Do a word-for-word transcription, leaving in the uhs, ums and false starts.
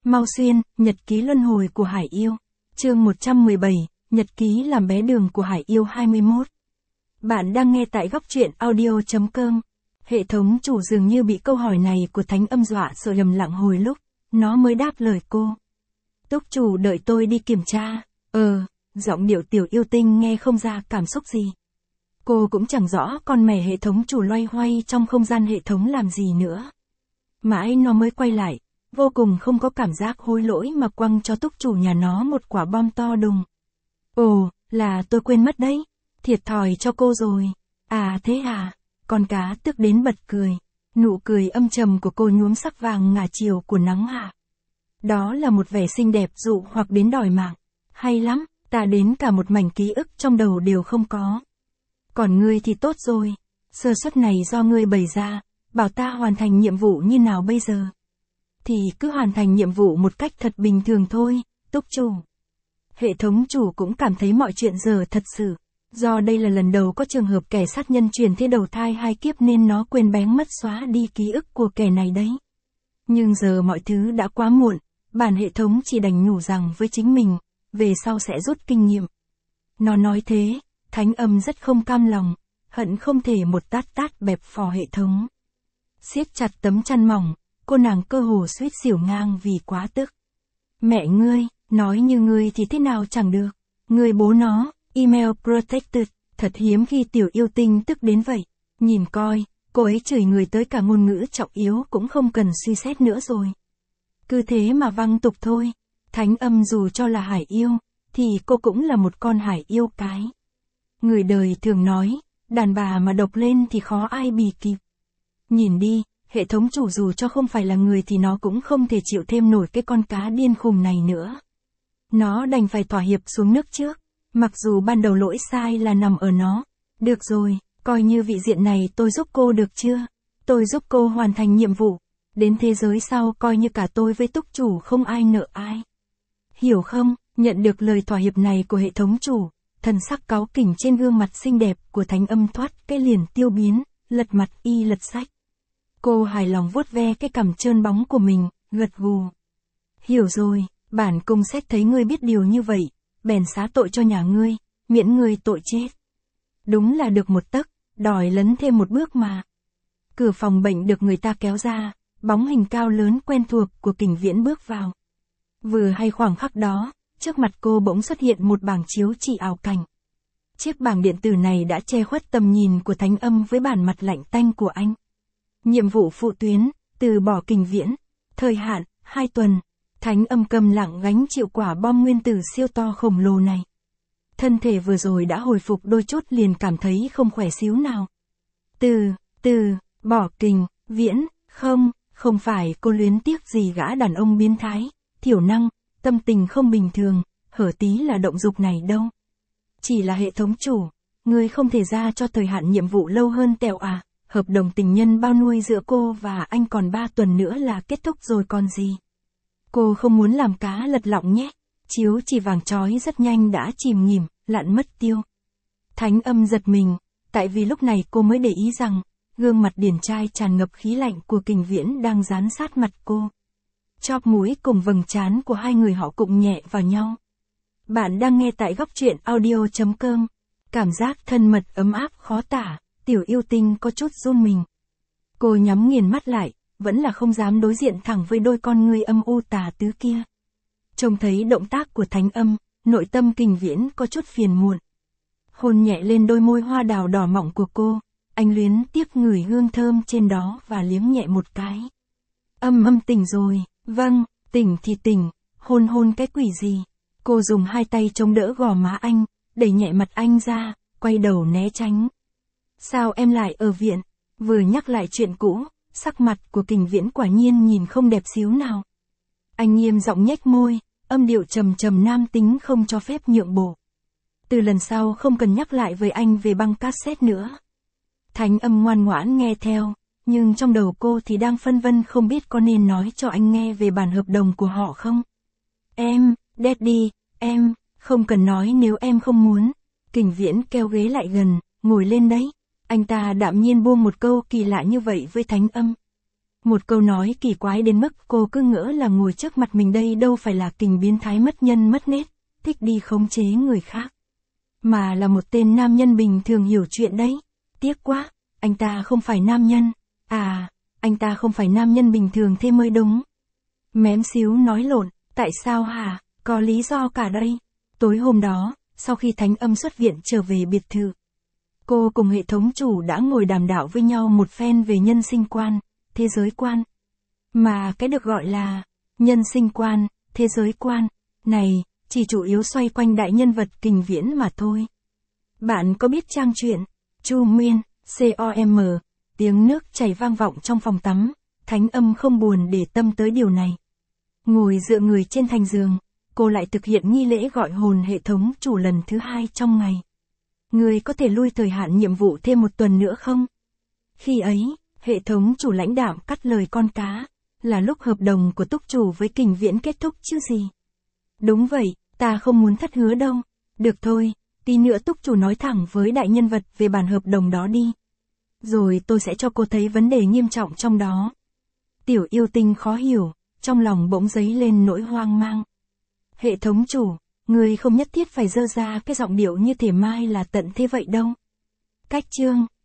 Mau Xuyên, Nhật ký luân hồi của Hải Yêu. Chương một trăm mười bảy, Nhật ký làm bé đường của Hải Yêu hai mươi mốt. Bạn đang nghe tại góc truyện audio chấm com. Hệ thống chủ dường như bị câu hỏi này của Thánh Âm dọa sợ lầm lặng hồi lúc, nó mới đáp lời cô. Túc chủ đợi tôi đi kiểm tra. Ờ, giọng điệu Tiểu Yêu Tinh nghe không ra cảm xúc gì. Cô cũng chẳng rõ con mẻ hệ thống chủ loay hoay trong không gian hệ thống làm gì nữa. Mãi nó mới quay lại, vô cùng không có cảm giác hối lỗi mà quăng cho túc chủ nhà nó một quả bom to đùng. Ồ, là tôi quên mất đấy, thiệt thòi cho cô rồi. À thế à, con cá tức đến bật cười, nụ cười âm trầm của cô nhuốm sắc vàng ngả chiều của nắng hạ. Đó là một vẻ xinh đẹp dụ hoặc đến đòi mạng. Hay lắm, ta đến cả một mảnh ký ức trong đầu đều không có. Còn ngươi thì tốt rồi, sơ suất này do ngươi bày ra, bảo ta hoàn thành nhiệm vụ như nào bây giờ? Thì cứ hoàn thành nhiệm vụ một cách thật bình thường thôi, túc chủ. Hệ thống chủ cũng cảm thấy mọi chuyện giờ thật sự. Do đây là lần đầu có trường hợp kẻ sát nhân chuyển thế đầu thai hai kiếp nên nó quên bén mất xóa đi ký ức của kẻ này đấy. Nhưng giờ mọi thứ đã quá muộn, bản hệ thống chỉ đành nhủ rằng với chính mình, về sau sẽ rút kinh nghiệm. Nó nói thế, Thánh Âm rất không cam lòng, hận không thể một tát tát bẹp phò hệ thống. Siết chặt tấm chăn mỏng, cô nàng cơ hồ suýt xỉu ngang vì quá tức. Mẹ ngươi, nói như ngươi thì thế nào chẳng được. Ngươi bố nó, email protected, thật hiếm khi Tiểu Yêu Tinh tức đến vậy. Nhìn coi, cô ấy chửi người tới cả ngôn ngữ trọng yếu cũng không cần suy xét nữa rồi. Cứ thế mà văng tục thôi. Thánh Âm dù cho là hải yêu, thì cô cũng là một con hải yêu cái. Người đời thường nói, đàn bà mà độc lên thì khó ai bì kịp. Nhìn đi, hệ thống chủ dù cho không phải là người thì nó cũng không thể chịu thêm nổi cái con cá điên khùng này nữa. Nó đành phải thỏa hiệp xuống nước trước, mặc dù ban đầu lỗi sai là nằm ở nó. Được rồi, coi như vị diện này tôi giúp cô được chưa? Tôi giúp cô hoàn thành nhiệm vụ. Đến thế giới sau coi như cả tôi với túc chủ không ai nợ ai. Hiểu không? Nhận được lời thỏa hiệp này của hệ thống chủ, thần sắc cáu kỉnh trên gương mặt xinh đẹp của Thánh Âm thoát cái liền tiêu biến, lật mặt y lật sách. Cô hài lòng vuốt ve cái cằm trơn bóng của mình, gật gù. Hiểu rồi, bản cung xét thấy ngươi biết điều như vậy, bèn xá tội cho nhà ngươi, miễn ngươi tội chết. Đúng là được một tấc, đòi lấn thêm một bước mà. Cửa phòng bệnh được người ta kéo ra, bóng hình cao lớn quen thuộc của Kình Viễn bước vào. Vừa hay khoảng khắc đó, trước mặt cô bỗng xuất hiện một bảng chiếu chỉ ảo cảnh. Chiếc bảng điện tử này đã che khuất tầm nhìn của Thánh Âm với bản mặt lạnh tanh của anh. Nhiệm vụ phụ tuyến, từ bỏ Kình Viễn. Thời hạn, hai tuần. Thánh Âm câm lặng gánh chịu quả bom nguyên tử siêu to khổng lồ này. Thân thể vừa rồi đã hồi phục đôi chút liền cảm thấy không khỏe xíu nào. Từ, từ, bỏ Kình Viễn, không, không phải cô luyến tiếc gì gã đàn ông biến thái, thiểu năng, tâm tình không bình thường, hở tí là động dục này đâu. Chỉ là hệ thống chủ, ngươi không thể ra cho thời hạn nhiệm vụ lâu hơn tẹo à, hợp đồng tình nhân bao nuôi giữa cô và anh còn ba tuần nữa là kết thúc rồi còn gì. Cô không muốn làm cá lật lọng nhé. Chiếu chỉ vàng chói rất nhanh đã chìm nghỉm, lặn mất tiêu. Thánh Âm giật mình, tại vì lúc này cô mới để ý rằng, gương mặt điển trai tràn ngập khí lạnh của Kình Viễn đang dán sát mặt cô. Chóp mũi cùng vầng trán của hai người họ cụng nhẹ vào nhau. Bạn đang nghe tại góc truyện audio chấm com. Cảm giác thân mật ấm áp khó tả, Tiểu Yêu Tinh có chút run mình. Cô nhắm nghiền mắt lại, vẫn là không dám đối diện thẳng với đôi con ngươi âm u tà tứ kia. Trông thấy động tác của Thánh Âm, nội tâm Kình Viễn có chút phiền muộn. Hôn nhẹ lên đôi môi hoa đào đỏ mọng của cô, anh luyến tiếc ngửi hương thơm trên đó và liếm nhẹ một cái. Âm Âm tỉnh rồi, vâng, tỉnh thì tỉnh, hôn hôn cái quỷ gì. Cô dùng hai tay chống đỡ gò má anh, đẩy nhẹ mặt anh ra, quay đầu né tránh. Sao em lại ở viện? Vừa nhắc lại chuyện cũ, sắc mặt của Kình Viễn quả nhiên nhìn không đẹp xíu nào. Anh nghiêm giọng nhếch môi, âm điệu trầm trầm nam tính không cho phép nhượng bộ. Từ lần sau không cần nhắc lại với anh về băng cassette nữa. Thánh Âm ngoan ngoãn nghe theo, nhưng trong đầu cô thì đang phân vân không biết có nên nói cho anh nghe về bản hợp đồng của họ không. Em, Daddy, em, không cần nói nếu em không muốn. Kình Viễn kéo ghế lại gần, ngồi lên đấy. Anh ta đạm nhiên buông một câu kỳ lạ như vậy với Thánh Âm. Một câu nói kỳ quái đến mức cô cứ ngỡ là ngồi trước mặt mình đây đâu phải là kình biến thái mất nhân mất nết, thích đi khống chế người khác. Mà là một tên nam nhân bình thường hiểu chuyện đấy. Tiếc quá, anh ta không phải nam nhân. À, anh ta không phải nam nhân bình thường thế mới đúng. Mém xíu nói lộn, tại sao hả? Có lý do cả đây. Tối hôm đó, sau khi Thánh Âm xuất viện trở về biệt thự, cô cùng hệ thống chủ đã ngồi đàm đạo với nhau một phen về nhân sinh quan, thế giới quan. Mà cái được gọi là nhân sinh quan, thế giới quan này, chỉ chủ yếu xoay quanh đại nhân vật Kình Viễn mà thôi. Bạn có biết trang truyện Chu Nguyên, com, tiếng nước chảy vang vọng trong phòng tắm, Thánh Âm không buồn để tâm tới điều này. Ngồi dựa người trên thành giường, cô lại thực hiện nghi lễ gọi hồn hệ thống chủ lần thứ hai trong ngày. Người có thể lui thời hạn nhiệm vụ thêm một tuần nữa không? Khi ấy, hệ thống chủ lãnh đạm cắt lời con cá, là lúc hợp đồng của túc chủ với Kình Viễn kết thúc chứ gì. Đúng vậy, ta không muốn thất hứa đâu. Được thôi, tí nữa túc chủ nói thẳng với đại nhân vật về bản hợp đồng đó đi. Rồi tôi sẽ cho cô thấy vấn đề nghiêm trọng trong đó. Tiểu yêu tinh khó hiểu, trong lòng bỗng dấy lên nỗi hoang mang. Hệ thống chủ, người không nhất thiết phải dơ ra cái giọng điệu như thể mai là tận thế vậy đâu. Cách chương